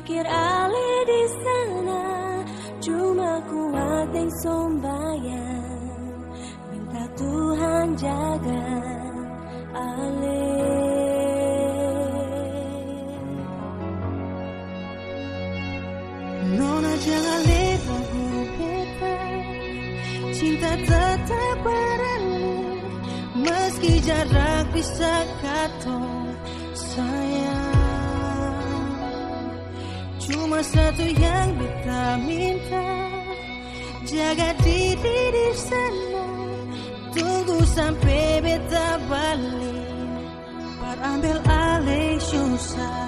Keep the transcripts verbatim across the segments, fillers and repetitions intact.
pikir Ale di sana cuma kuat yang sombayang, minta Tuhan jaga Ale. Nona jangan ragu beta, cinta tetap beralih meski jarak bisa katong sayang. Cuma satu yang beta minta, jaga diri di sana, tunggu sampai beta balik, berambil alih susah.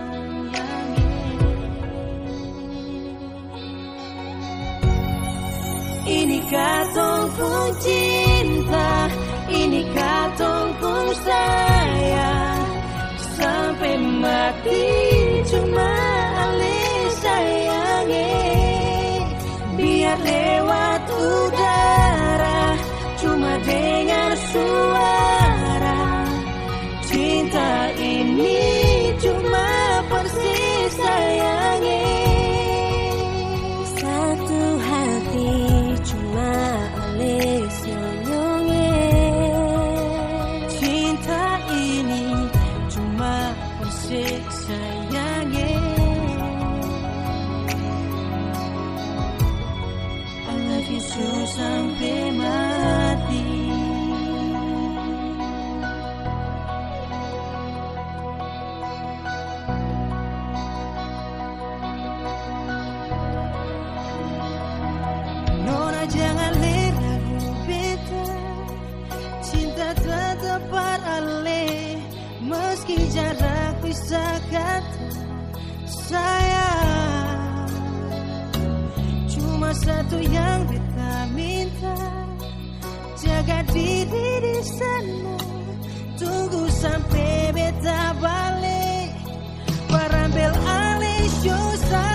Ini katong pun cinta, ini katong pun sayang, sampai mati cuma Ale sayangi. Biar lewat udara, cuma dengar suara, cinta ini cuma persis sayangi. Satu hati cuma Ale senyonge, cinta ini cuma persis sayangi. I love you so sampai mati. Nona jangan ragu beta, cinta tetap beralih meski jarak bisa kata sayang. Cuma satu yang beta minta, jaga diri di sana, tunggu sampai beta balik, berambil alih susah.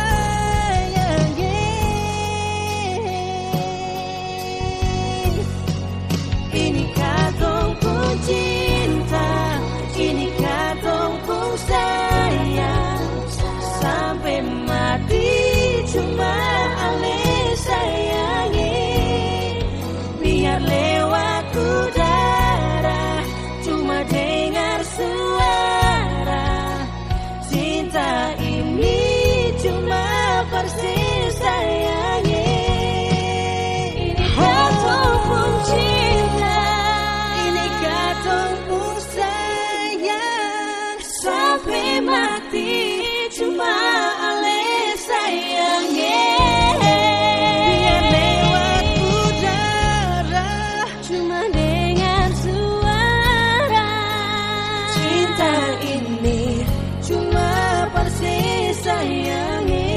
Ini katong pun cinta, ini katong pun sayang, sampai mati cuma Ale sayangi. Biar lewat udara, cuma dengar suara, cinta ini cuma persis sayangi. Ini katong pun cinta, ini katong pun sayang, sampai mati cuma Ale sayangi. Biar lewat udara, cuma dengar suara, cinta ini cuma persis sayangi.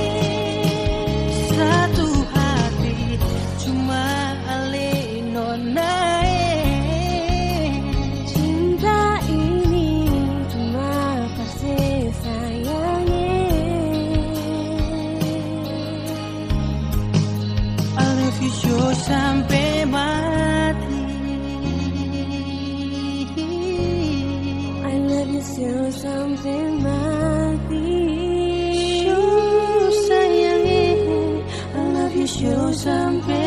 Satu hati cuma Ale nona. cinta ini cuma persis sayangi. I love you so sampai mati. I love you so sampai mati. So sayangi, I love you so sampai